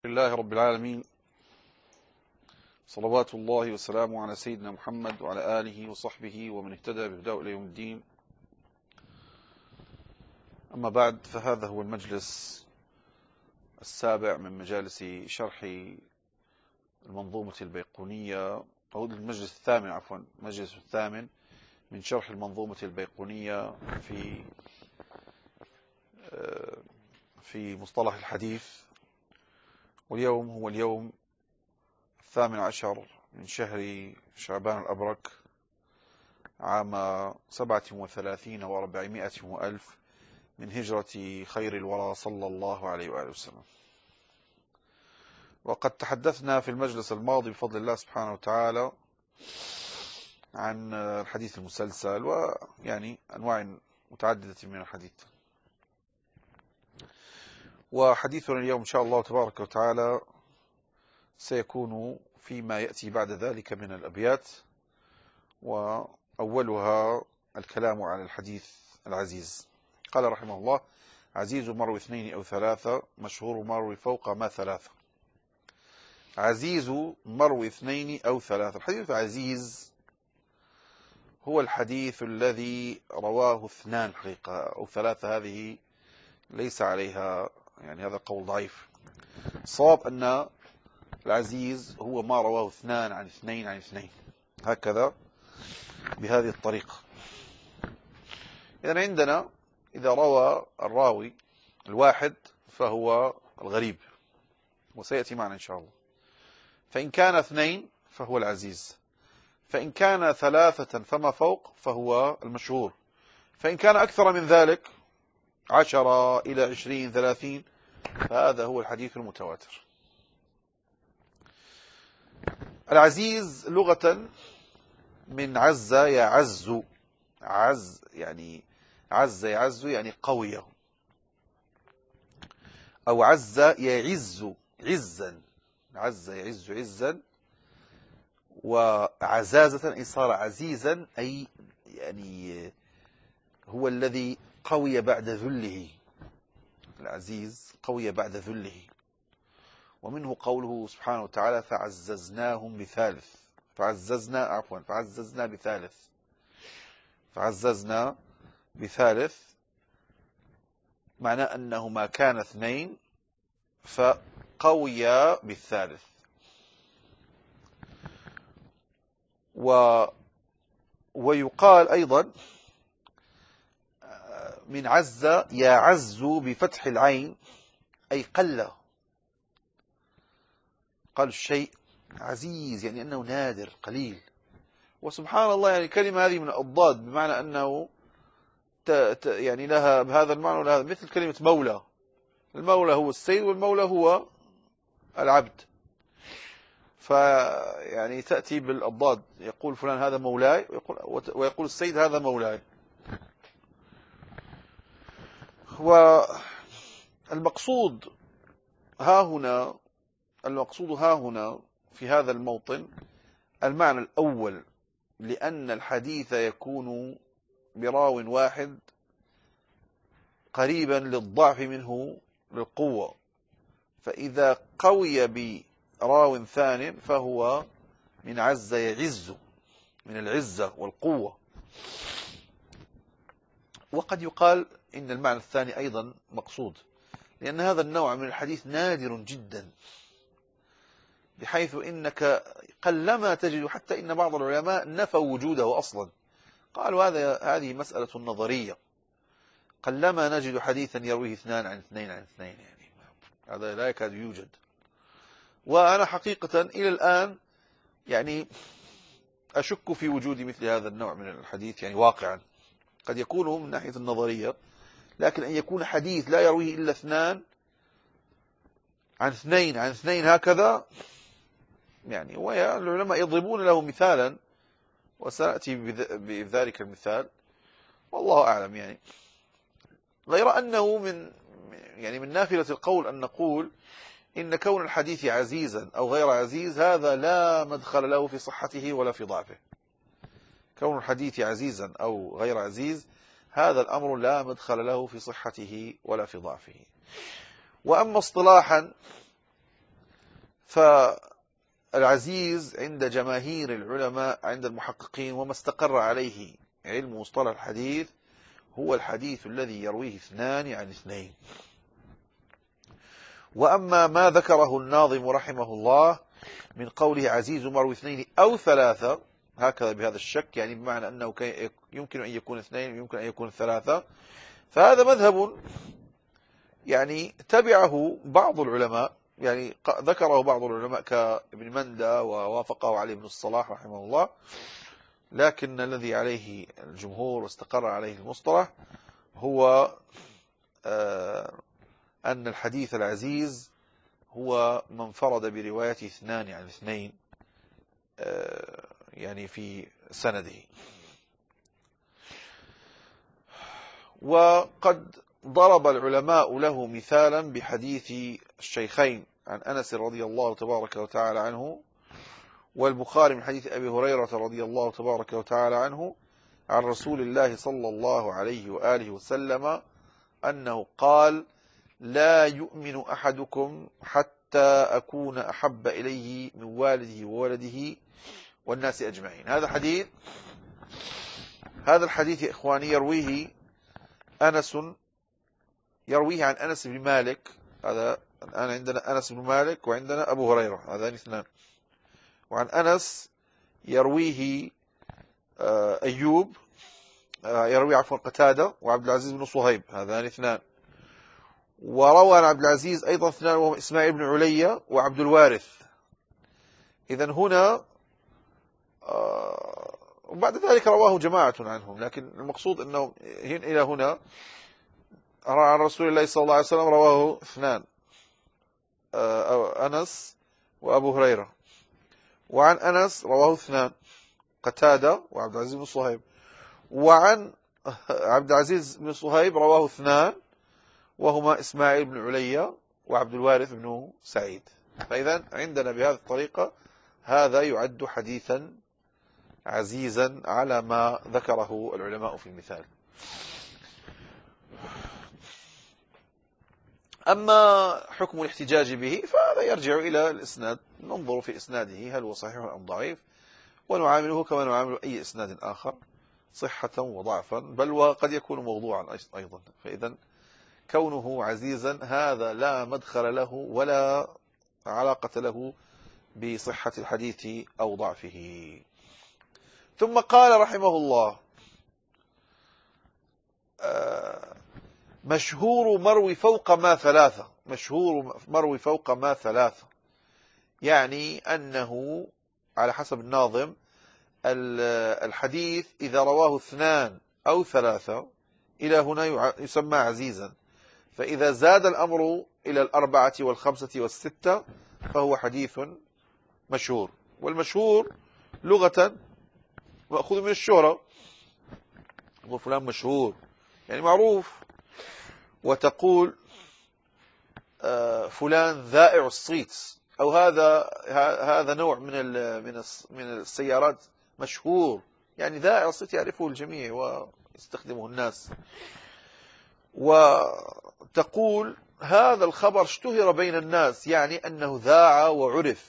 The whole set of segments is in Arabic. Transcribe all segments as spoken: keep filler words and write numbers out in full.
لله رب العالمين، صلوات الله وسلامه على سيدنا محمد وعلى آله وصحبه ومن اهتدى بهداه إلى يوم الدين. أما بعد، فهذا هو المجلس السابع من مجالس شرح المنظومة البيقونية، أو المجلس الثامن عفوا المجلس الثامن من شرح المنظومة البيقونية في في مصطلح الحديث. واليوم هو اليوم الثامن عشر من شهر شعبان الأبرك عام سبعة وثلاثين وأربعمائة وألف من هجرة خير الورى صلى الله عليه وآله وسلم. وقد تحدثنا في المجلس الماضي بفضل الله سبحانه وتعالى عن الحديث المسلسل ويعني أنواع متعددة من الحديث. وحديثنا اليوم إن شاء الله تبارك وتعالى سيكون فيما يأتي بعد ذلك من الأبيات، وأولها الكلام على الحديث العزيز. قال رحمه الله: عزيز مروي اثنين أو ثلاثة، مشهور مروي فوق ما ثلاثة. عزيز مروي اثنين أو ثلاثة. الحديث العزيز هو الحديث الذي رواه اثنان حقيقة، أو ثلاثة هذه ليس عليها يعني هذا قول ضعيف. الصواب أن العزيز هو ما رواه اثنان عن اثنين عن اثنين، هكذا بهذه الطريقة. إذن عندنا إذا روى الراوي الواحد فهو الغريب، وسيأتي معنا إن شاء الله. فإن كان اثنين فهو العزيز، فإن كان ثلاثة فما فوق فهو المشهور، فإن كان أكثر من ذلك عشرة إلى عشرين ثلاثين فهذا هو الحديث المتواتر. العزيز لغة من عز يعز، عز يعني عز يعز يعني قوية، أو عز يعز عزا، عز يعز عزا، وعزازة أي صار عزيزا، أي يعني هو الذي قوي بعد ذله. العزيز قوي بعد ذله. ومنه قوله سبحانه وتعالى: فعززناهم بثالث. فعززنا عفوا فعززنا بثالث فعززنا بثالث معنى أنه ما كان اثنين فقوي بالثالث. و ويقال أيضا من عز يعز بفتح العين، أي قل. قال الشيء عزيز يعني أنه نادر قليل. وسبحان الله يعني الكلمة هذه من الأضداد، بمعنى أنه ت... ت... يعني لها بهذا المعنى ولهذا، مثل كلمة مولى. المولى هو السيد، والمولى هو العبد. فيعني تأتي بالأضداد، يقول فلان هذا مولاي، ويقول, ويقول السيد هذا مولاي. والمقصود ها هنا المقصود ها هنا في هذا الموطن المعنى الأول، لأن الحديث يكون براو واحد قريبا للضعف منه للقوة، فإذا قوي براو ثان فهو من عز يعز، من العزة والقوة. وقد يقال إن المعنى الثاني أيضا مقصود، لأن هذا النوع من الحديث نادر جدا، بحيث إنك قلما تجد، حتى إن بعض العلماء نفوا وجوده أصلا، قالوا هذا هذه مسألة نظرية، قلما نجد حديثا يرويه اثنان عن اثنين عن اثنين، يعني هذا لا يكاد يوجد. وأنا حقيقة إلى الآن يعني أشك في وجود مثل هذا النوع من الحديث، يعني واقعا قد يكون من ناحية النظرية، لكن أن يكون حديث لا يرويه إلا اثنان عن اثنين عن اثنين هكذا، يعني والعلماء يضربون له مثالا، وسنأتي بذلك المثال والله أعلم. يعني غير أنه من يعني من نافلة القول أن نقول إن كون الحديث عزيزا أو غير عزيز هذا لا مدخل له في صحته ولا في ضعفه. كون الحديث عزيزا أو غير عزيز هذا الأمر لا مدخل له في صحته ولا في ضعفه. وأما اصطلاحا فالعزيز عند جماهير العلماء عند المحققين وما استقر عليه علم مصطلح الحديث هو الحديث الذي يرويه اثنان عن اثنين. وأما ما ذكره الناظم رحمه الله من قوله عزيز مروي اثنين أو ثلاثة هكذا بهذا الشك، يعني بمعنى أنه يمكن أن يكون اثنين ويمكن أن يكون ثلاثة، فهذا مذهب يعني تبعه بعض العلماء، يعني ذكره بعض العلماء كابن مندى ووافقه عليه ابن الصلاح رحمه الله، لكن الذي عليه الجمهور واستقر عليه المصطلح هو أن الحديث العزيز هو من انفرد بروايته اثنان عن اثنين يعني في سنده. وقد ضرب العلماء له مثالا بحديث الشيخين عن أنس رضي الله تبارك وتعالى عنه، والبخاري من حديث أبي هريرة رضي الله تبارك وتعالى عنه عن رسول الله صلى الله عليه وآله وسلم أنه قال: لا يؤمن أحدكم حتى أكون أحب إليه من والده وولده والناس أجمعين. هذا حديث هذا الحديث يا إخواني يرويه أنس، يرويه عن أنس بن مالك. هذا الآن عندنا أنس بن مالك وعندنا أبو هريرة، هذان اثنان. وعن أنس يرويه أيوب، يروي عفوا قتادة وعبد العزيز بن صهيب، هذان اثنان. وروى عن عبد العزيز أيضا اثنان وهم إسماعيل بن عليا وعبد الوارث. إذن هنا وبعد ذلك رواه جماعة عنهم، لكن المقصود أنه إلى هنا عن رسول الله صلى الله عليه وسلم رواه اثنان، أنس وأبو هريرة. وعن أنس رواه اثنان، قتادة وعبد العزيز بن صهيب. وعن عبد العزيز بن صهيب رواه اثنان وهما إسماعيل بن عليا وعبد الوارث بن سعيد. فإذا عندنا بهذه الطريقة هذا يعد حديثا عزيزا على ما ذكره العلماء في المثال. أما حكم الاحتجاج به فهذا يرجع إلى الإسناد، ننظر في إسناده هل هو صحيح أم ضعيف، ونعامله كما نعامل أي إسناد آخر صحة وضعفا، بل وقد يكون موضوعا أيضا. فإذا كونه عزيزا هذا لا مدخل له ولا علاقة له بصحة الحديث أو ضعفه. ثم قال رحمه الله: مشهور مروي فوق ما ثلاثة. مشهور مروي فوق ما ثلاثة يعني أنه على حسب الناظم الحديث إذا رواه اثنان أو ثلاثة إلى هنا يسمى عزيزا، فإذا زاد الأمر إلى الأربعة والخمسة والستة فهو حديث مشهور. والمشهور لغة مأخوذ من الشهرة، يقول فلان مشهور يعني معروف، وتقول فلان ذائع الصيت، أو هذا هذا نوع من من من السيارات مشهور، يعني ذائع الصيت يعرفه الجميع ويستخدمه الناس. وتقول هذا الخبر اشتهر بين الناس، يعني أنه ذاع وعرف.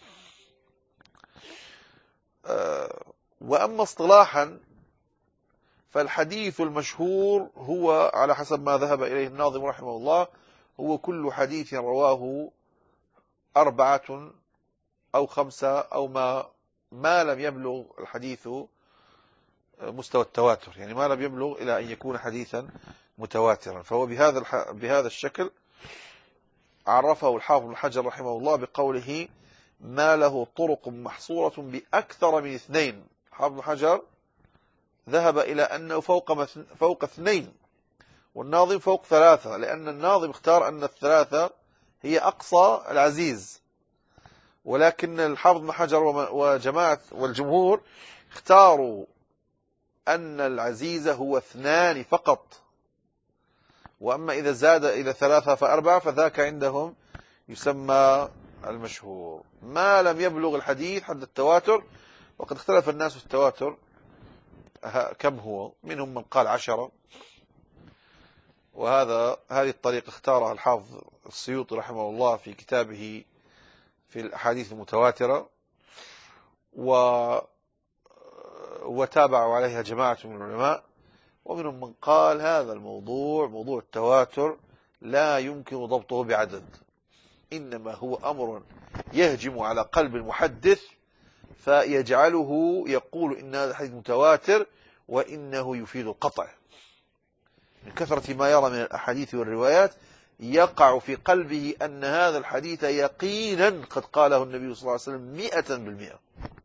وأما اصطلاحا فالحديث المشهور هو على حسب ما ذهب إليه الناظم رحمه الله هو كل حديث رواه أربعة أو خمسة أو ما ما لم يبلغ الحديث مستوى التواتر، يعني ما لم يبلغ إلى أن يكون حديثا متواترا. فهو بهذا بهذا الشكل عرفه الحافظ ابن حجر رحمه الله بقوله: ما له طرق محصورة بأكثر من اثنين. حافظ ابن حجر ذهب إلى أنه فوق فوق اثنين، والناظم فوق ثلاثة، لأن الناظم اختار أن الثلاثة هي أقصى العزيز، ولكن الحافظ ابن حجر وجماعة والجمهور اختاروا أن العزيز هو اثنان فقط، وأما إذا زاد إلى ثلاثة فأربعة فذاك عندهم يسمى المشهور، ما لم يبلغ الحديث حد التواتر. وقد اختلف الناس في التواتر كم هو، منهم من قال عشرة، وهذا هذه الطريقة اختارها الحافظ السيوطي رحمه الله في كتابه في الأحاديث المتواترة، و وتابعوا عليها جماعة من العلماء، ومنهم من قال هذا الموضوع موضوع التواتر لا يمكن ضبطه بعدد، إنما هو أمر يهجم على قلب المحدث فيجعله يقول إن هذا الحديث متواتر، وإنه يفيد القطع من كثرة ما يرى من الأحاديث والروايات، يقع في قلبه أن هذا الحديث يقينا قد قاله النبي صلى الله عليه وسلم مئة بالمئة.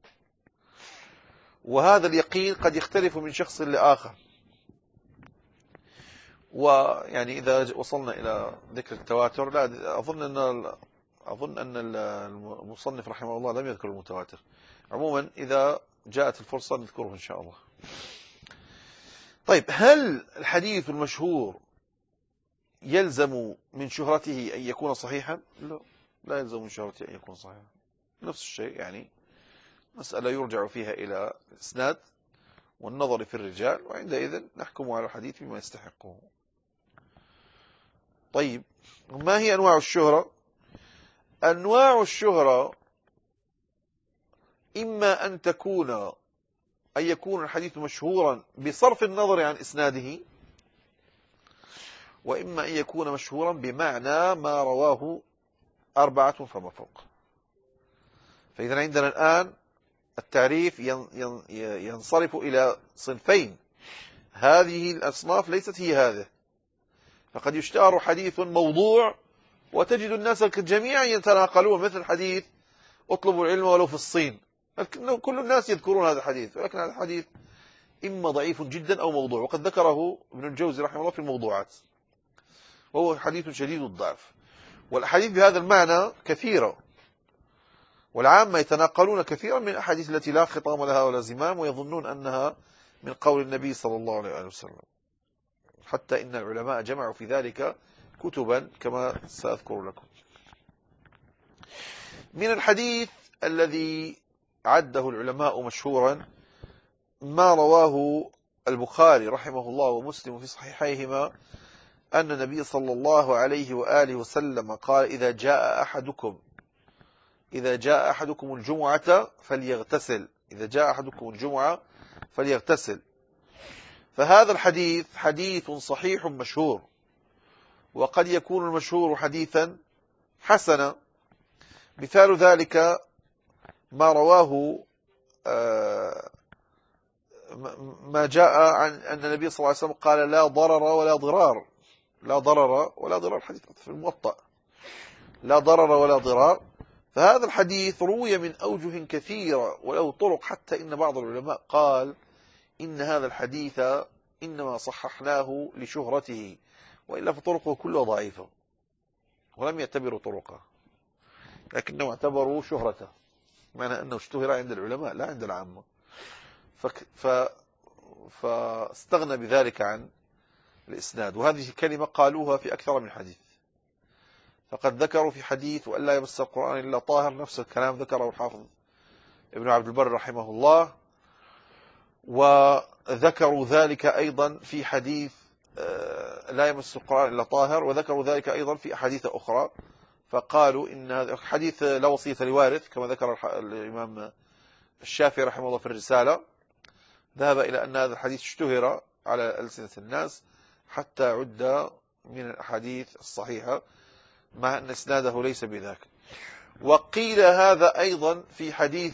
وهذا اليقين قد يختلف من شخص لآخر. ويعني إذا وصلنا إلى ذكر التواتر، لا أظن أن أظن أن المصنف رحمه الله لم يذكر المتواتر. عموما إذا جاءت الفرصة نذكره إن شاء الله. طيب، هل الحديث المشهور يلزم من شهرته أن يكون صحيحا؟ لا، لا يلزم من شهرته أن يكون صحيحا. نفس الشيء، يعني مسألة يرجع فيها إلى الإسناد والنظر في الرجال، وعندئذ نحكم على الحديث بما يستحقه. طيب، ما هي أنواع الشهرة؟ أنواع الشهرة إما أن تكون أن يكون الحديث مشهورا بصرف النظر عن إسناده، وإما أن يكون مشهورا بمعنى ما رواه أربعة فما فوق. فإذا عندنا الآن التعريف ينصرف إلى صنفين، هذه الأصناف ليست هي هذه. فقد يشتهر حديث موضوع وتجد الناس جميعا يتناقلون، مثل حديث اطلبوا العلم ولو في الصين، كل الناس يذكرون هذا الحديث، ولكن هذا الحديث إما ضعيف جدا أو موضوع، وقد ذكره ابن الجوزي رحمه الله في الموضوعات، وهو حديث شديد الضعف. والأحاديث بهذا المعنى كثيرة، والعامة يتناقلون كثيرا من الأحاديث التي لا خطام لها ولا زمام، ويظنون أنها من قول النبي صلى الله عليه وسلم، حتى إن العلماء جمعوا في ذلك كتبا كما سأذكر لكم. من الحديث الذي عده العلماء مشهورا ما رواه البخاري رحمه الله ومسلم في صحيحيهما، أن النبي صلى الله عليه وآله وسلم قال: إذا جاء أحدكم إذا جاء أحدكم الجمعة فليغتسل إذا جاء أحدكم الجمعة فليغتسل. فهذا الحديث حديث صحيح مشهور، وقد يكون المشهور حديثا حسنا. مثال ذلك ما رواه ما جاء عن أن النبي صلى الله عليه وسلم قال: لا ضرر ولا ضرار لا ضرر ولا ضرار حديث في الموطأ، لا ضرر ولا ضرار. فهذا الحديث روي من أوجه كثيرة وله طرق، حتى إن بعض العلماء قال إن هذا الحديث إنما صححناه لشهرته، وإلا فطرقه كلها ضعيفة، ولم يعتبروا طرقه، لكنهم اعتبروا شهرته، معنى أنه اشتهر عند العلماء لا عند العامة، ف... فاستغنى بذلك عن الإسناد. وهذه الكلمة قالوها في أكثر من حديث، فقد ذكروا في حديث وأن لا يمس القرآن إلا طاهر، نفس الكلام ذكره الحافظ ابن عبد البر رحمه الله. وذكروا ذلك أيضا في حديث لا يمس القرآن إلا طاهر، وذكروا ذلك أيضا في أحاديث أخرى، فقالوا إن هذا حديث لا وصية لوارث كما ذكر الإمام الشافعي رحمه الله في الرسالة، ذهب إلى أن هذا الحديث اشتهر على ألسنة الناس حتى عد من الأحاديث الصحيحة، مع أن إسناده ليس بذاك. وقيل هذا أيضا في حديث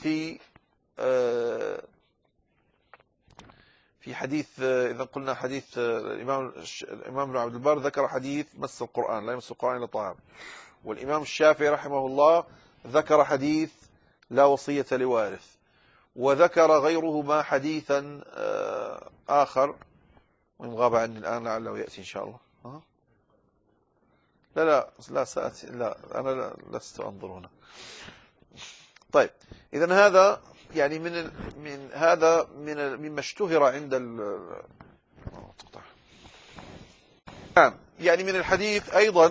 في حديث إذا قلنا حديث الإمام الإمام ابن عبد البر ذكر حديث مس القرآن لا يمس القرآن إلا طاهر، والإمام الشافعي رحمه الله ذكر حديث لا وصية لوارث، وذكر غيرهما حديثا آخر وإن غاب عني الآن لعله يأتي إن شاء الله. أه؟ لا لا لا سأتي لا أنا لا لست أنظر هنا. طيب، إذن هذا يعني من ال... من هذا من ال... مما اشتهر عند ال... نعم يعني من الحديث أيضا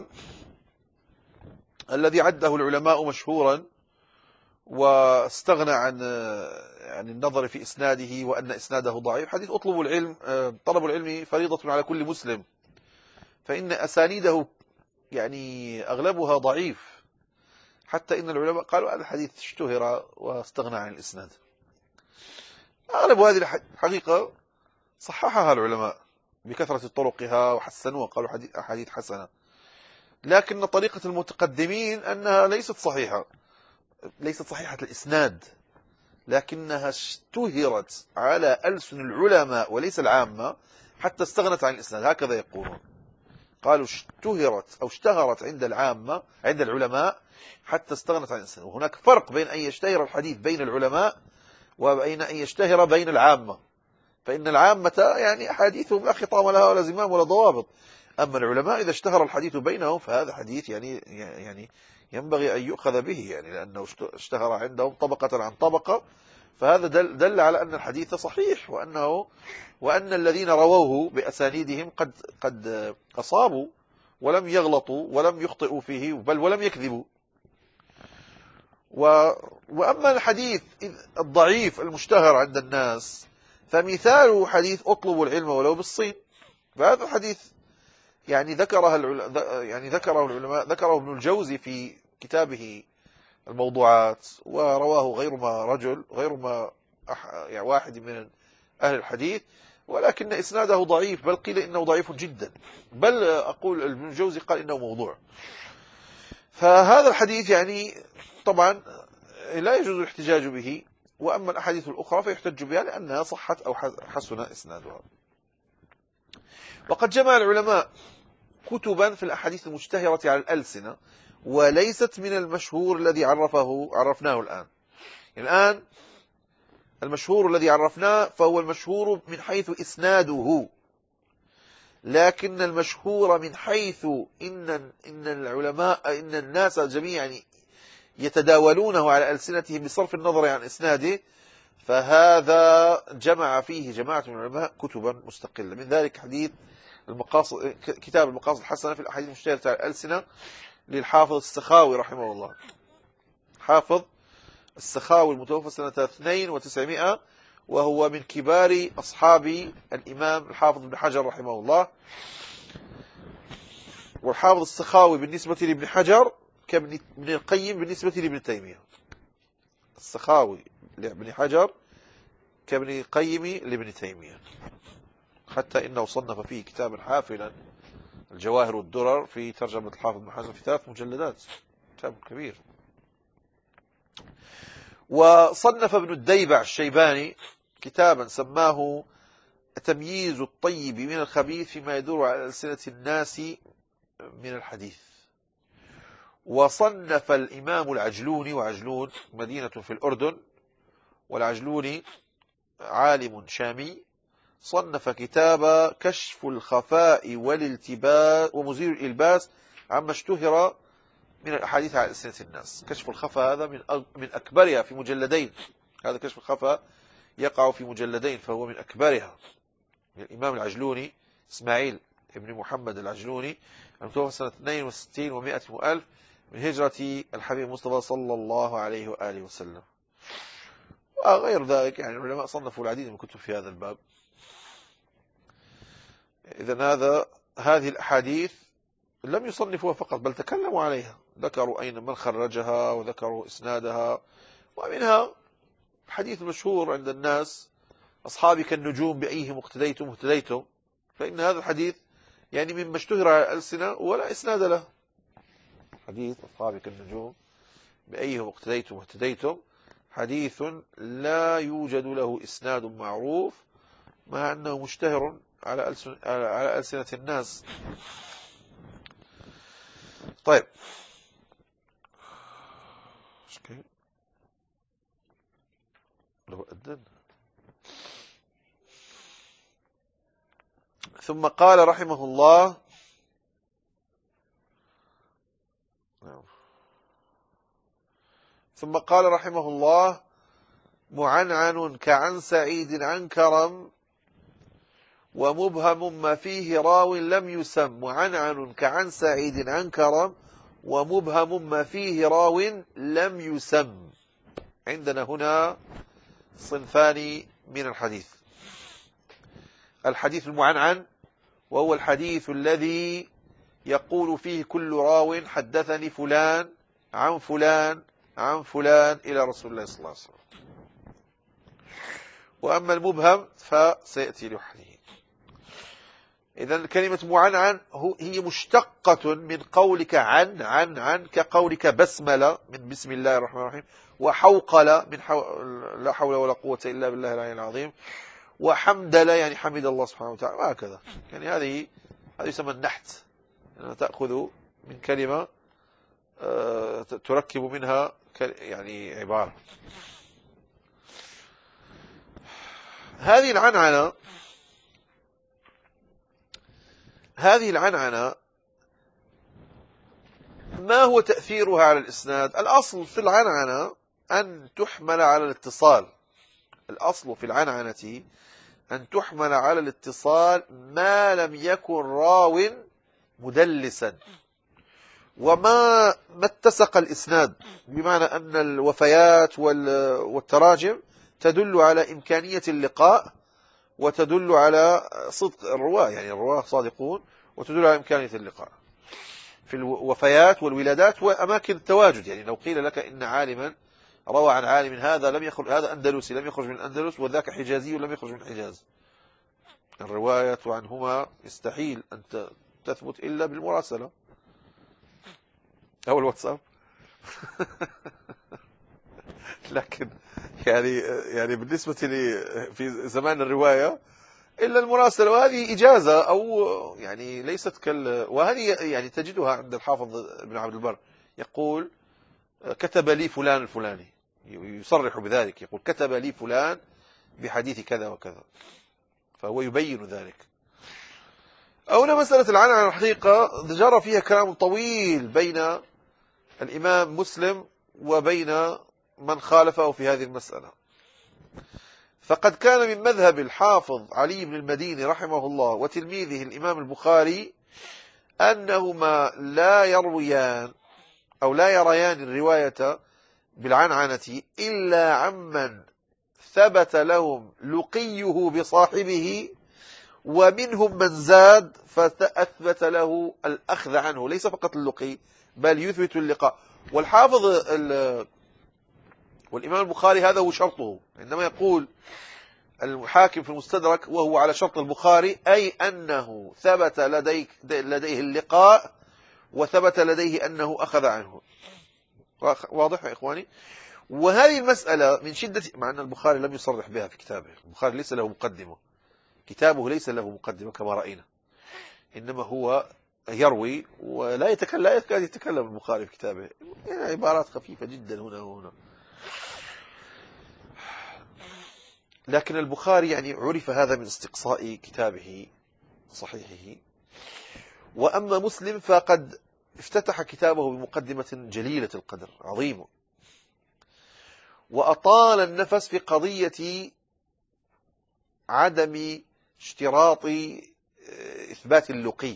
الذي عده العلماء مشهورا واستغنى عن يعني النظر في إسناده وأن إسناده ضعيف، حديث اطلبوا العلم طلب العلم فريضة على كل مسلم، فإن أسانيده يعني أغلبها ضعيف، حتى إن العلماء قالوا هذا الحديث اشتهر واستغنى عن الإسناد. أغلب هذه الحقيقة صححها العلماء بكثرة طرقها وحسنوها وقالوا أحاديث حسنة، لكن طريقة المتقدمين أنها ليست صحيحة، ليست صحيحة الإسناد، لكنها اشتهرت على ألسن العلماء وليس العامة حتى استغنت عن الإسناد، هكذا يقولون. قالوا اشتهرت أو اشتهرت عند العامة عند العلماء حتى استغنت عن الإسناد. وهناك فرق بين أن يشتهر الحديث بين العلماء وبين أن يشتهر بين العامة، فإن العامة يعني أحاديثهم لا خطام لها ولا زمام ولا ضوابط، أما العلماء إذا اشتهر الحديث بينهم فهذا حديث يعني يعني ينبغي أن يؤخذ به، يعني لأنه اشتهر عندهم طبقة عن طبقة، فهذا دل, دل على أن الحديث صحيح، وأنه وأن الذين رووه بأسانيدهم قد قد أصابوا ولم يغلطوا ولم يخطئوا فيه، بل ولم يكذبوا. و وأما الحديث الضعيف المشتهر عند الناس فمثاله حديث اطلبوا العلم ولو بالصين، فهذا الحديث يعني ذكرها العل... يعني ذكره العلماء، ذكره ابن الجوزي في كتابه الموضوعات، ورواه غير ما رجل غير ما أح... يعني واحد من أهل الحديث، ولكن إسناده ضعيف، بل قيل إنه ضعيف جدا، بل أقول ابن الجوزي قال إنه موضوع. فهذا الحديث يعني طبعا لا يجوز الاحتجاج به، وأما الأحاديث الأخرى فيحتج بها لأنها صحت أو حسن إسنادها. وقد جمع العلماء كتبا في الأحاديث المشتهرة على الألسنة، وليست من المشهور الذي عرفه عرفناه الآن. الآن المشهور الذي عرفناه فهو المشهور من حيث إسناده، لكن المشهور من حيث إن إن العلماء إن الناس جميعا يتداولونه على ألسنتهم بصرف النظر عن إسناده، فهذا جمع فيه جماعة من العلماء كتبا مستقلة. من ذلك حديث المقاصد، كتاب المقاصد الحسنة في الأحاديث المشتهرة على الألسنة للحافظ السخاوي رحمه الله. حافظ السخاوي المتوفى سنة اثنين وتسعمائة، وهو من كبار أصحاب الإمام الحافظ ابن حجر رحمه الله. والحافظ السخاوي بالنسبة لابن حجر كابن القيم بالنسبة لابن تيمية. السخاوي لابن حجر كابن القيم لابن تيمية، حتى إنه صنف فيه كتابا حافلا الجواهر والدرر في ترجمة الحافظ ابن حجر في ثلاث مجلدات، كتاب كبير. وصنف ابن الديبع الشيباني كتابا سماه تمييز الطيب من الخبيث فيما يدور على ألسنة الناس من الحديث. وصنف الإمام العجلوني، وعجلون مدينة في الأردن، والعجلوني عالم شامي، صنف كتاب كشف الخفاء والالتباس ومزيل الإلباس عما اشتهر من الأحاديث على ألسنة الناس. كشف الخفاء هذا من من أكبرها في مجلدين، هذا كشف الخفاء يقع في مجلدين فهو من أكبرها، من الإمام العجلوني إسماعيل ابن محمد العجلوني المتوفى سنة اثنين وستين ومائة وألف من هجرة الحبيب المصطفى صلى الله عليه وآله وسلم. وغير ذلك يعني العلماء صنفوا العديد من الكتب في هذا الباب. إذن هذا هذه الأحاديث لم يصنفوها فقط، بل تكلموا عليها، ذكروا أين من خرجها وذكروا إسنادها. ومنها الحديث المشهور عند الناس أصحابي كالنجوم بأيهم اقتديتم اهتديتم، فإن هذا الحديث يعني مما اشتهر على الألسنة ولا إسناد له. حديث أصحابي كالنجوم بأيهم اقتديتم اهتديتم حديث لا يوجد له إسناد معروف، مع أنه مشتهر على ألسنة, على ألسنة الناس. طيب، لو أدن. ثم قال رحمه الله ثم قال رحمه الله معنعن كعن سعيد عن كرم ومبهم ما فيه راو لم يسم. معنعن كعن سعيد عن كرم ومبهم ما فيه راو لم يسم. عندنا هنا صنفان من الحديث. الحديث المعنعن وهو الحديث الذي يقول فيه كل راو حدثني فلان عن فلان عن فلان إلى رسول الله صلى الله عليه وسلم. وأما المبهم فسيأتي لوحده. إذن كلمة معنعن هي مشتقة من قولك عن عن عن كقولك بسملة من بسم الله الرحمن الرحيم، وحوقلة من حو... لا حول ولا قوة إلا بالله العلي العظيم، وحمدلة يعني حمد الله سبحانه وتعالى، وهكذا. يعني هذه هذه يسمى النحت، يعني تأخذ من كلمة تركب منها يعني عبارة. هذه العنعنة هذه العنعنة ما هو تأثيرها على الإسناد؟ الأصل في العنعنة أن تحمل على الاتصال. الأصل في العنعنة أن تحمل على الاتصال ما لم يكن راو مدلسا، وما ما اتسق الإسناد، بمعنى أن الوفيات والتراجم تدل على إمكانية اللقاء، وتدل على صدق الرواة، يعني الرواة صادقون، وتدل على إمكانية اللقاء في الوفيات والولادات وأماكن التواجد. يعني لو قيل لك إن عالما روى عن عالم هذا لم يخرج، هذا أندلسي لم يخرج من الأندلس، وذاك حجازي لم يخرج من الحجاز، الرواية عنهما يستحيل أن تثبت إلا بالمراسلة أو الواتساب. لكن يعني يعني بالنسبة لي في زمان الرواية إلا المراسلة، وهذه إجازة أو يعني ليست كال، وهذه يعني تجدها عند الحافظ ابن عبد البر، يقول كتب لي فلان الفلاني، يصرح بذلك، يقول كتب لي فلان بحديث كذا وكذا، فهو يبين ذلك. أو مسألة العنعنة الحقيقة جرى فيها كلام طويل بين الإمام مسلم وبين من خالفه في هذه المسألة. فقد كان من مذهب الحافظ علي بن المديني رحمه الله وتلميذه الإمام البخاري أنهما لا يرويان أو لا يريان الرواية بالعنعنة إلا عمن ثبت لهم لقيه بصاحبه، ومنهم من زاد فأثبت له الأخذ عنه، ليس فقط اللقي بل يثبت اللقاء. والحافظ والإمام البخاري هذا هو شرطه، عندما يقول الحاكم في المستدرك وهو على شرط البخاري، أي أنه ثبت لديك لديه اللقاء وثبت لديه أنه أخذ عنه. واضح يا إخواني؟ وهذه المسألة من شدة، مع أن البخاري لم يصرح بها في كتابه، البخاري ليس له مقدمة، كتابه ليس له مقدمة كما رأينا، إنما هو يروي ولا يتكلم، لا يكاد يتكلم البخاري في كتابه، يعني عبارات خفيفة جدا هنا وهنا. لكن البخاري يعني عرف هذا من استقصاء كتابه صحيحه. وأما مسلم فقد افتتح كتابه بمقدمة جليلة القدر عظيمة، وأطال النفس في قضية عدم اشتراط إثبات اللقي،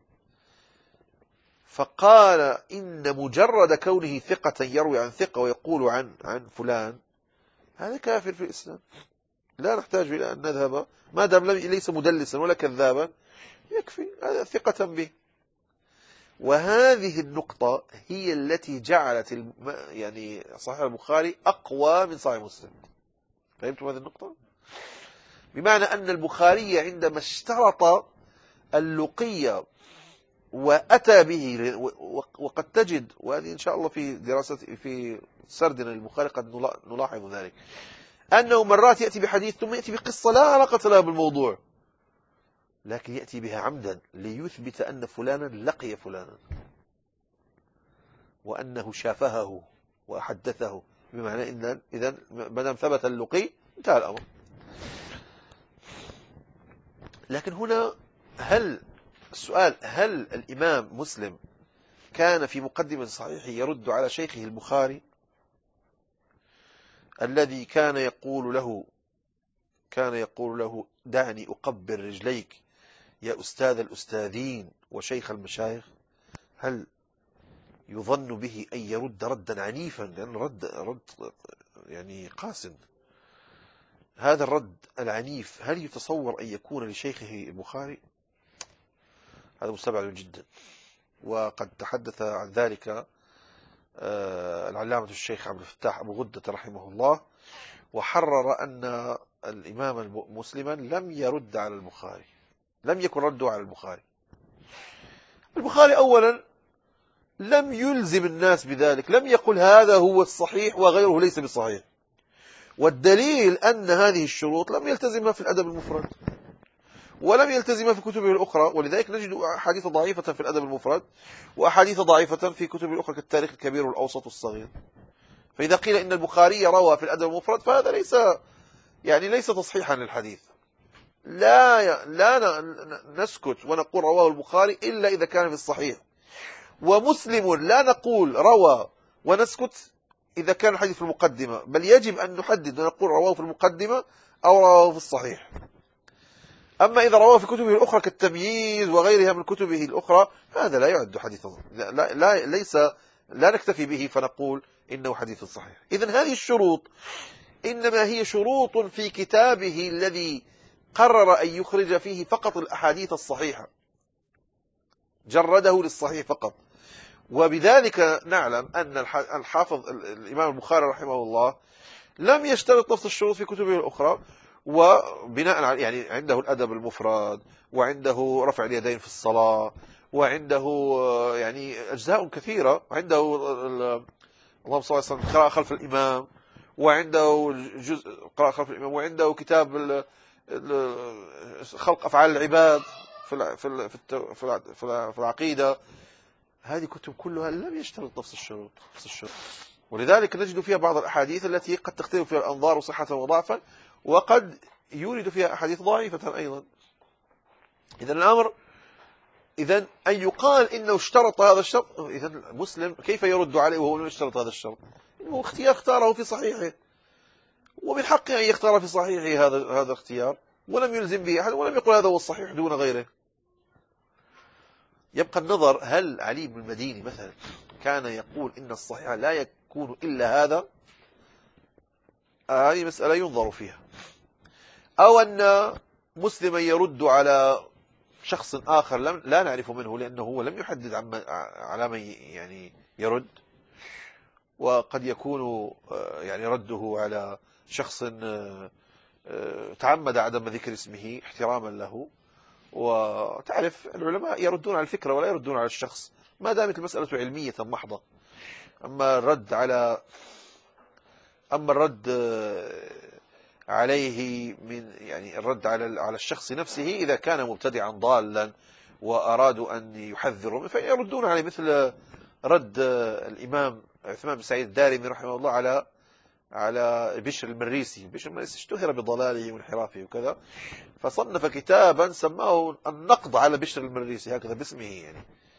فقال إن مجرد كونه ثقة يروي عن ثقة ويقول عن عن فلان هذا كافر في الإسلام، لا نحتاج إلى أن نذهب، ما دام ليس مدلسا ولا كذابا يكفي هذا ثقة به. وهذه النقطة هي التي جعلت الم... يعني صحيح البخاري أقوى من صحيح مسلم. فهمتم هذه النقطة؟ بمعنى أن البخاري عندما اشترط اللقي وأتى به، وقد تجد، وهذه إن شاء الله في دراسة في سردنا للبخاري قد نلاحظ ذلك، أنه مرات يأتي بحديث ثم يأتي بقصة لا علاقة لها بالموضوع، لكن يأتي بها عمدا ليثبت أن فلانا لقي فلانا وأنه شافهه وحدثه، بمعنى إن إذن ما دام ثبت اللقي انتهى الأمر. لكن هنا هل السؤال، هل الإمام مسلم كان في مقدمة صحيحه يرد على شيخه البخاري الذي كان يقول له كان يقول له دعني أقبل رجليك يا أستاذ الأستاذين وشيخ المشايخ؟ هل يظن به أن يرد ردا عنيفا؟ لأن رد رد يعني قاسٍ. هذا الرد العنيف هل يتصور أن يكون لشيخه البخاري؟ هذا مستبعد جدا. وقد تحدث عن ذلك العلامة الشيخ عبد الفتاح أبو غدة رحمه الله، وحرر أن الإمام مسلما لم يرد على البخاري، لم يكن رده على البخاري. البخاري أولا لم يلزم الناس بذلك، لم يقل هذا هو الصحيح وغيره ليس بصحيح، والدليل أن هذه الشروط لم يلتزمها في الأدب المفرد ولم يلتزمها في كتبه الأخرى، ولذلك نجد أحاديث ضعيفة في الأدب المفرد وأحاديث ضعيفة في كتب الأخرى كالتاريخ الكبير والأوسط والصغير. فإذا قيل إن البخاري روى في الأدب المفرد فهذا ليس يعني ليس تصحيحا للحديث. لا لا نسكت ونقول رواه البخاري إلا إذا كان في الصحيح، ومسلم لا نقول روى ونسكت إذا كان الحديث في المقدمة، بل يجب أن نحدد ونقول رواه في المقدمة أو رواه في الصحيح. أما إذا رواه في كتبه الأخرى كالتمييز وغيرها من كتبه الأخرى هذا لا يعد حديثا، لا, لا, لا ليس لا نكتفي به فنقول إنه حديث صحيح. إذن هذه الشروط إنما هي شروط في كتابه الذي قرر أن يخرج فيه فقط الأحاديث الصحيحة، جرده للصحيح فقط. وبذلك نعلم أن الحافظ الإمام البخاري رحمه الله لم يشترط نفس الشروط في كتبه الأخرى، وبناء على يعني عنده الأدب المفرد، وعنده رفع اليدين في الصلاة، وعنده يعني أجزاء كثيرة، عنده اللهم صل على وسلم قراءة خلف الإمام، وعنده جزء قراءة خلف الإمام، وعنده كتاب خلق أفعال العباد في في في في العقيدة. هذه كتب كلها لم يشترط نفس الشروط نفس الشروط ولذلك نجد فيها بعض الأحاديث التي قد تختلف فيها الأنظار صحة وضعفا، وقد يورد فيها أحاديث ضعيفة أيضا. إذن الأمر إذن أن يقال إنه اشترط هذا الشرط، إذن مسلم كيف يرد عليه وهو لم يشترط هذا الشرط؟ إنه اختيار اختاره في صحيحه، ومن حقه أن يختار في صحيحه هذا هذا اختيار، ولم يلزم به أحد ولم يقل هذا هو الصحيح دون غيره. يبقى النظر هل علي بن المديني مثلا كان يقول إن الصحيح لا يكون إلا هذا؟ هذه مسألة ينظر فيها. أو أن مسلما يرد على شخص آخر لم لا نعرف منه لأنه هو لم يحدد على من يعني يرد، وقد يكون يعني رده على شخص تعمد عدم ذكر اسمه احتراما له. وتعرف العلماء يردون على الفكرة ولا يردون على الشخص ما دامت المسألة علمية محضة. أما الرد على أما الرد عليه من يعني الرد على على الشخص نفسه إذا كان مبتدعا ضالا وأرادوا أن يحذروا فيردون عليه، مثل رد الإمام عثمان بن سعيد الدارمي رحمه الله على على بشر المريسي. بشر المريسي اشتهر بضلاله وانحرافه وكذا، فصنف كتابا سماه النقد على بشر المريسي هكذا باسمه يعني.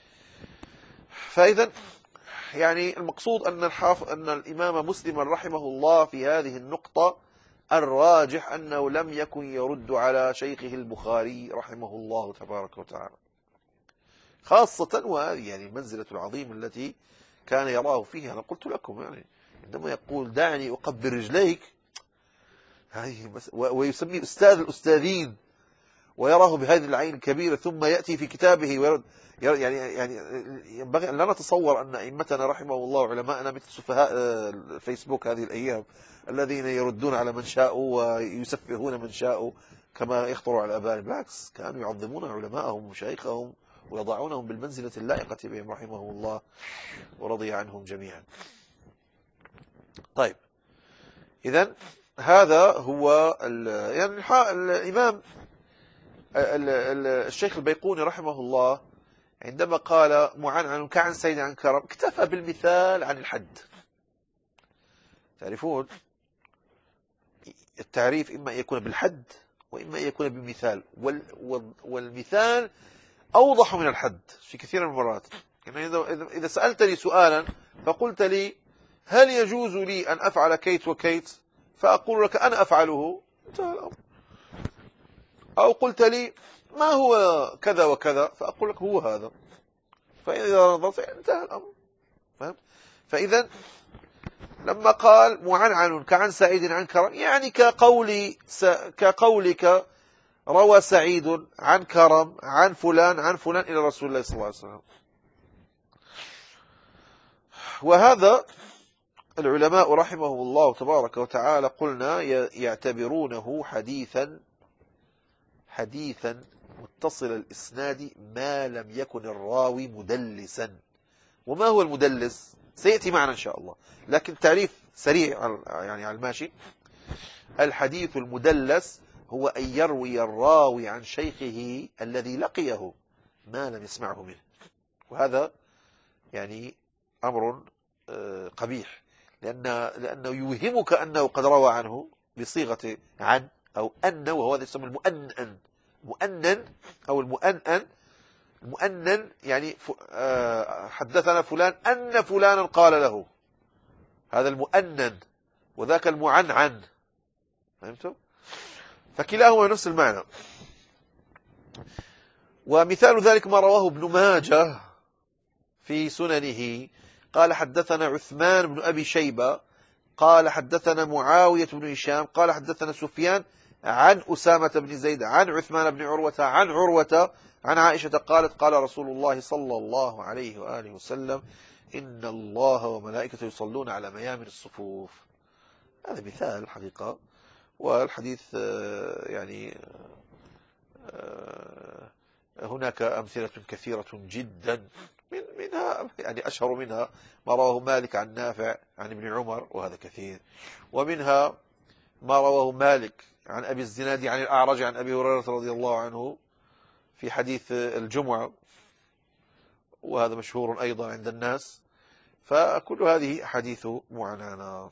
فإذا يعني المقصود أن الحافظ أن الإمام مسلم رحمه الله في هذه النقطة الراجح أنه لم يكن يرد على شيخه البخاري رحمه الله تبارك وتعالى، خاصة وهذه يعني المنزلة العظيمة التي كان يراه فيها. أنا قلت لكم يعني عندما يقول دعني أقبل رجليك هذه ويسميه أستاذ الأستاذين ويراه بهذه العين الكبيرة، ثم يأتي في كتابه ويرد يعني يعني ينبغي أن لا نتصور أن أئمتنا رحمه الله وعلماءنا مثل سفهاء الفيسبوك هذه الأيام الذين يردون على من شاءوا ويسفهون من شاءوا كما يخطر على الآباء. بالعكس كانوا يعظمون علماءهم ومشايخهم ويضعونهم بالمنزلة اللائقة بهم رحمه الله ورضي عنهم جميعا. طيب إذن هذا هو يعني الإمام الشيخ البيقوني رحمه الله عندما قال معنعن كعن سيد عن كرم اكتفى بالمثال عن الحد. تعرفون التعريف إما أن يكون بالحد وإما أن يكون بمثال، والمثال أوضح من الحد في كثير من المرات. يعني إذا سألتني سؤالا فقلت لي هل يجوز لي أن أفعل كيت وكيت فأقول لك أنا أفعله، انتهى الأمر. أو قلت لي ما هو كذا وكذا فأقول لك هو هذا، فإذا نظرت انتهى الأمر. فهمت؟ فإذا لما قال معنعن كعن سعيد عن كرم يعني كقولي س... كقولك روى سعيد عن كرم عن فلان عن فلان إلى رسول الله صلى الله عليه وسلم. وهذا العلماء رحمهم الله تبارك وتعالى قلنا يعتبرونه حديثا حديثا متصل الإسناد ما لم يكن الراوي مدلسا. وما هو المدلس سيأتي معنا إن شاء الله، لكن تعريف سريع يعني على الماشي: الحديث المدلس هو أن يروي الراوي عن شيخه الذي لقيه ما لم يسمعه منه. وهذا يعني أمر قبيح، لأن لأنه يوهمك أنه قد روى عنه بصيغة عن أو أن، وهو هذا يسمى المؤنن. مؤنن أو المؤنن المؤنن يعني حدثنا فلان أن فلانا قال له، هذا المؤنن، وذاك المعنعن. فهمتم؟ فكلاهما نفس المعنى. ومثال ذلك ما رواه ابن ماجه في سننه قال حدثنا عثمان بن أبي شيبة قال حدثنا معاوية بن هشام قال حدثنا سفيان عن أسامة بن زيد عن عثمان بن عروة عن عروة عن عائشة قالت قال رسول الله صلى الله عليه وآله وسلم: إن الله وملائكته يصلون على ميامن الصفوف. هذا مثال حقيقة، والحديث يعني هناك أمثلة كثيرة جدا، من منها يعني أشهر منها ما رواه مالك عن نافع عن ابن عمر، وهذا كثير. ومنها ما رواه مالك عن أبي الزناد عن الأعرج عن أبي هريرة رضي الله عنه في حديث الجمعة، وهذا مشهور أيضا عند الناس. فكل هذه حديث معنعنة.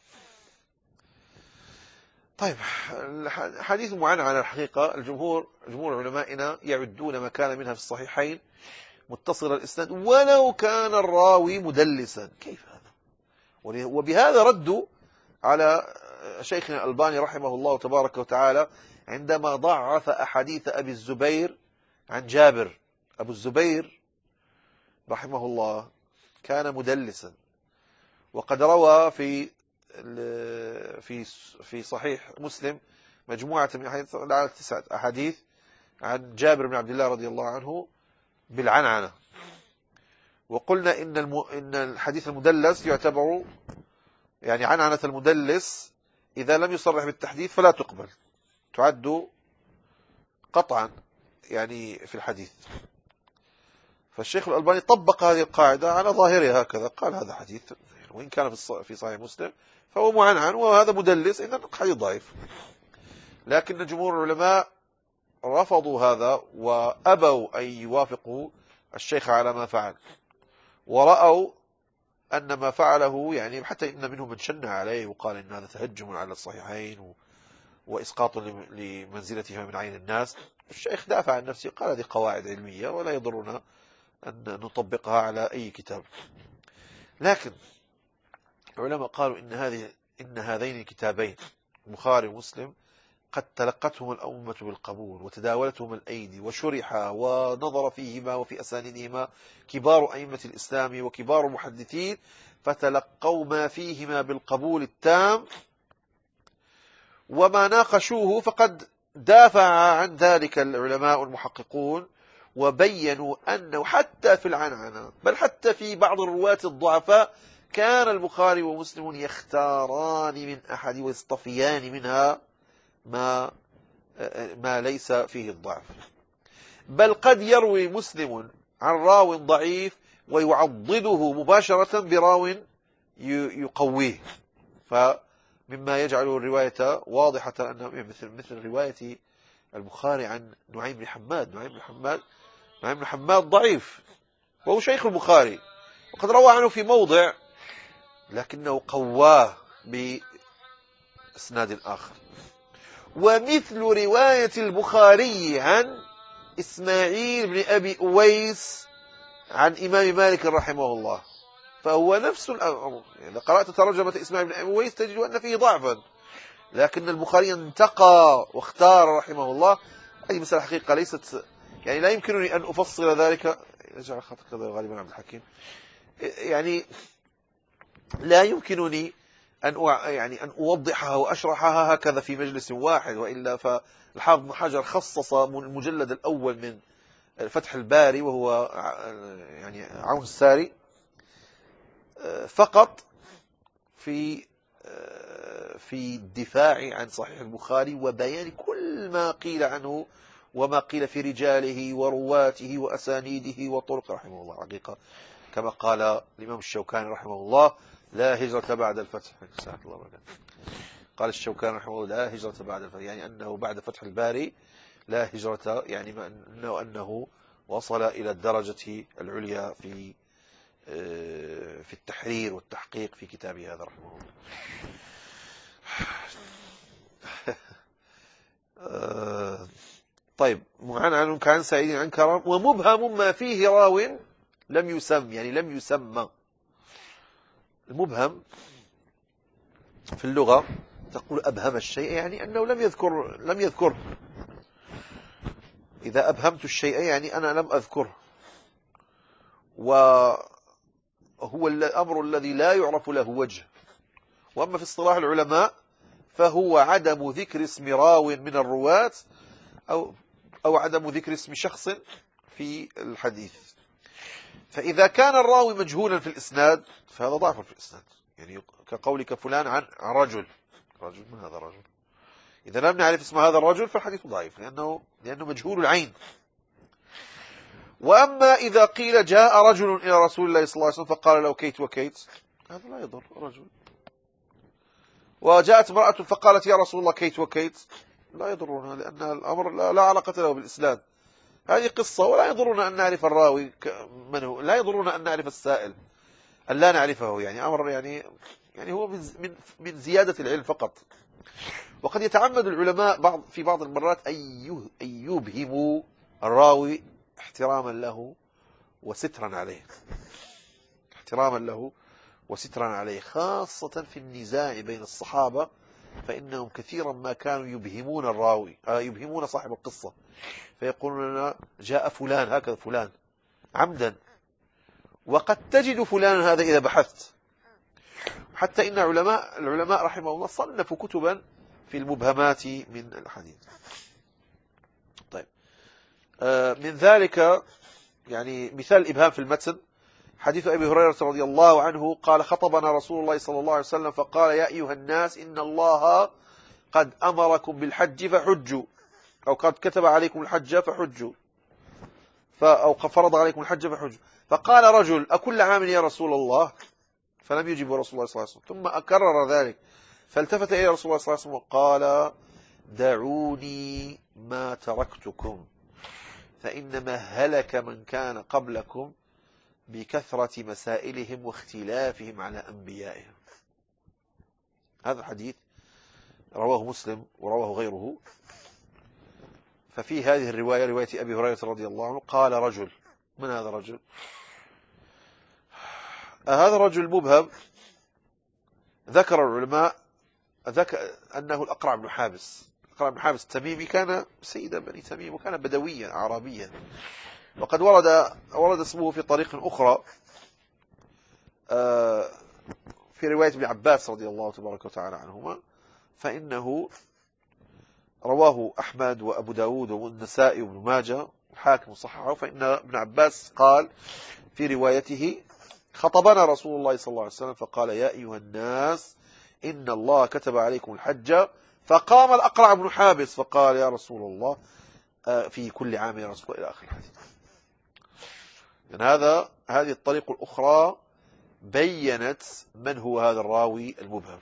طيب، حديث معنعنة الحقيقة الجمهور جمهور علمائنا يعدون ما كان منها في الصحيحين متصل الإسناد ولو كان الراوي مدلسا. كيف هذا؟ وبهذا ردوا على شيخنا الألباني رحمه الله تبارك وتعالى عندما ضعف أحاديث أبي الزبير عن جابر. أبو الزبير رحمه الله كان مدلسا، وقد روى في في في صحيح مسلم مجموعة من أحاديث على تسعة أحاديث عن جابر بن عبد الله رضي الله عنه بالعنعنة. وقلنا إن الم... إن الحديث المدلس يعتبر يعني عنعنة المدلس إذا لم يصرح بالتحديث فلا تقبل، تعد قطعا يعني في الحديث. فالشيخ الألباني طبق هذه القاعدة على ظاهرها هكذا، قال هذا حديث وإن كان في صحيح مسلم فهو معنعن، وهذا مدلس إذن حديث ضعيف. لكن جمهور العلماء رفضوا هذا وأبوا أن يوافقوا الشيخ على ما فعل، ورأوا أن ما فعله يعني حتى إن منهم من شنع عليه وقال إن هذا تهجم على الصحيحين وإسقاط لمنزلتها من عين الناس. الشيخ دافع عن نفسه قال هذه قواعد علمية ولا يضرنا أن نطبقها على أي كتاب. لكن العلماء قالوا إن هذه إن هذين الكتابين البخاري ومسلم قد تلقتهم الأمة بالقبول وتداولتهم الأيدي وشرحا ونظر فيهما وفي أسانيدهما كبار أئمة الإسلام وكبار المحدثين، فتلقوا ما فيهما بالقبول التام، وما ناقشوه فقد دافع عن ذلك العلماء المحققون وبينوا أنه حتى في العنعنة بل حتى في بعض الرواة الضعفاء كان البخاري ومسلم يختاران من أحد ويصطفيان منها ما ما ليس فيه الضعف. بل قد يروي مسلم عن راو ضعيف ويعضده مباشرة براو يقويه، فمما يجعل الرواية واضحة أنه مثل مثل رواية البخاري عن نعيم بن حماد. نعيم بن حماد نعيم بن حماد ضعيف وهو شيخ البخاري وقد روى عنه في موضع، لكنه قواه بإسناد آخر. ومثل رواية البخاري عن إسماعيل بن أبي أويس عن إمام مالك رحمه الله، فهو نفس الأمر. إذا قرأت ترجمة إسماعيل بن أبي أويس تجد أن فيه ضعفا، لكن البخاري انتقى واختار رحمه الله. هذه مسألة حقيقة ليست يعني لا يمكنني أن أفصل ذلك. يجعل خطك غالبا عبد الحكيم يعني لا يمكنني أن يعني أن أوضحها وأشرحها هكذا في مجلس واحد، وإلا فالحافظ بن حجر خصص المجلد الأول من فتح الباري وهو يعني عون الساري فقط في في الدفاع عن صحيح البخاري وبيان كل ما قيل عنه وما قيل في رجاله ورواته وأسانيده وطرق رحمه الله. حقيقة كما قال الإمام الشوكاني رحمه الله: لا هجرة بعد الفتح. الله قال الشوكاني رحمه الله: لا هجرة بعد الفتح، يعني أنه بعد فتح الباري لا هجرة، يعني أنه, أنه وصل إلى الدرجة العليا في في التحرير والتحقيق في كتابه هذا رحمه الله. طيب، معنى كان سعيد عن كرم. ومبهم ما فيه راو لم يسم، يعني لم يسمى. المبهم في اللغة تقول أبهم الشيء، يعني أنه لم يذكر لم يذكر إذا أبهمت الشيء يعني أنا لم أذكره، وهو الأمر الذي لا يعرف له وجه. وأما في اصطلاح العلماء فهو عدم ذكر اسم راو من الرواة أو أو عدم ذكر اسم شخص في الحديث. فإذا كان الراوي مجهولا في الإسناد فهذا ضعف في الإسناد، يعني كقولك فلان عن رجل. رجل من هذا الرجل؟ إذا لم نعرف اسم هذا الرجل فالحديث ضعيف، لأنه لأنه مجهول العين. وأما إذا قيل جاء رجل إلى رسول الله صلى الله عليه وسلم فقال له كيت وكيت، هذا لا يضر رجل. وجاءت امرأة فقالت يا رسول الله كيت وكيت، لا يضرنا، لأن الأمر لا علاقة له بالإسلام. هذه قصة، ولا يضرنا أن نعرف الراوي من هو، لا يضرنا أن نعرف السائل، أن لا نعرفه، يعني أمر يعني يعني هو من من زيادة العلم فقط. وقد يتعمد العلماء بعض في بعض المرات أن يبهموا الراوي احتراما له وسترا عليه، احتراما له وسترا عليه، خاصة في النزاع بين الصحابة، فإنهم كثيرا ما كانوا يبهمون الراوي، يبهمون صاحب القصة، فيقولون لنا جاء فلان هكذا فلان عمدا، وقد تجد فلان هذا إذا بحثت. حتى إن علماء العلماء رحمه الله صنفوا كتبا في المبهمات من الحديث. طيب، من ذلك يعني مثال الإبهام في المتن حديث أبي هريرة رضي الله عنه قال: خطبنا رسول الله صلى الله عليه وسلم فقال: يا أيها الناس إن الله قد أمركم بالحج فحجوا، أو قد كتب عليكم الحج فحجوا، أو فرض عليكم الحج فحجوا. فقال رجل: أكل عام يا رسول الله؟ فلم يجب رسول الله صلى الله عليه وسلم، ثم أكرر ذلك، فالتفت إلى رسول الله صلى الله عليه وسلم وقال: دعوني ما تركتكم، فإنما هلك من كان قبلكم بكثرة مسائلهم واختلافهم على أنبيائهم. هذا الحديث رواه مسلم ورواه غيره. ففي هذه الرواية، رواية أبي هريرة رضي الله عنه، قال رجل. من هذا الرجل؟ هذا الرجل مبهم. ذكر العلماء ذكر أنه الأقرع بن حابس. الأقرع بن حابس التميمي كان سيدا بني تميم، وكان بدويا عربيا، وقد ورد ورد اسمه في طريق أخرى في رواية ابن عباس رضي الله تبارك وتعالى عنهما، فإنه رواه أحمد وأبو داود والنسائي وابن ماجه والحاكم صححه. فإن ابن عباس قال في روايته: خطبنا رسول الله صلى الله عليه وسلم فقال: يا أيها الناس إن الله كتب عليكم الحج. فقام الأقرع بن حابس فقال: يا رسول الله في كل عام يا رسول الله، إلى آخر الحديث. يعني هذا هذه الطريقة الأخرى بيّنت من هو هذا الراوي المبهم.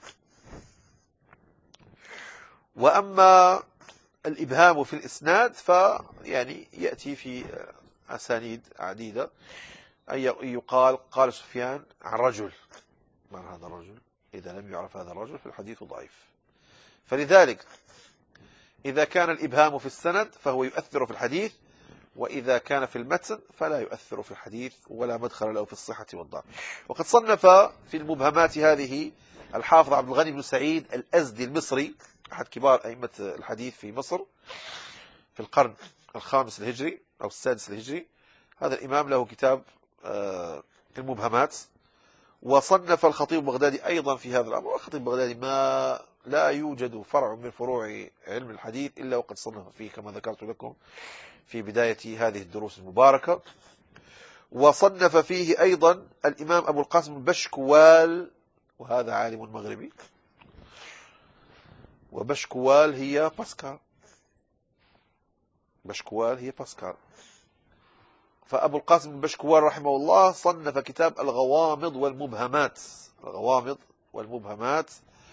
وأما الإبهام في الإسناد فيعني يأتي في أسانيد عديدة، أي يقال قال سفيان عن رجل. من هذا الرجل؟ إذا لم يعرف هذا الرجل فالحديث ضعيف. فلذلك إذا كان الإبهام في السند فهو يؤثر في الحديث، وإذا كان في المتن فلا يؤثر في الحديث ولا مدخل له في الصحة والضعف. وقد صنف في المبهمات هذه الحافظ عبد الغني بن سعيد الأزدي المصري، أحد كبار أئمة الحديث في مصر في القرن الخامس الهجري أو السادس الهجري. هذا الإمام له كتاب المبهمات. وصنف الخطيب البغدادي أيضا في هذا الأمر. والخطيب البغدادي ما لا يوجد فرع من فروع علم الحديث إلا وقد صنف فيه، كما ذكرت لكم في بداية هذه الدروس المباركة. وصنف فيه أيضا الإمام أبو القاسم بشكوال، وهذا عالم مغربي، وبشكوال هي باسكال، بشكوال هي باسكال. فأبو القاسم بشكوال رحمه الله صنف كتاب الغوامض والمبهمات، الغوامض والمبهمات.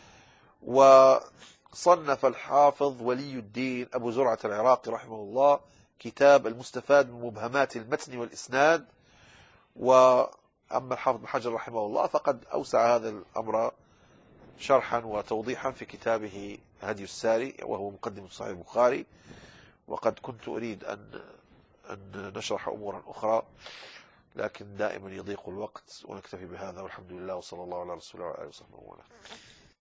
وصنف الحافظ ولي الدين أبو زرعة العراقي رحمه الله كتاب المستفاد من مبهمات المتن والإسناد. وأما الحافظ بن حجر رحمه الله فقد أوسع هذا الأمر شرحا وتوضيحا في كتابه هدي الساري، وهو مقدم صحيح البخاري. وقد كنت أريد أن أن نشرح أمورا أخرى، لكن دائما يضيق الوقت، ونكتفي بهذا والحمد لله، وصلى الله على رسوله وعلى آله وصحبه وسلم.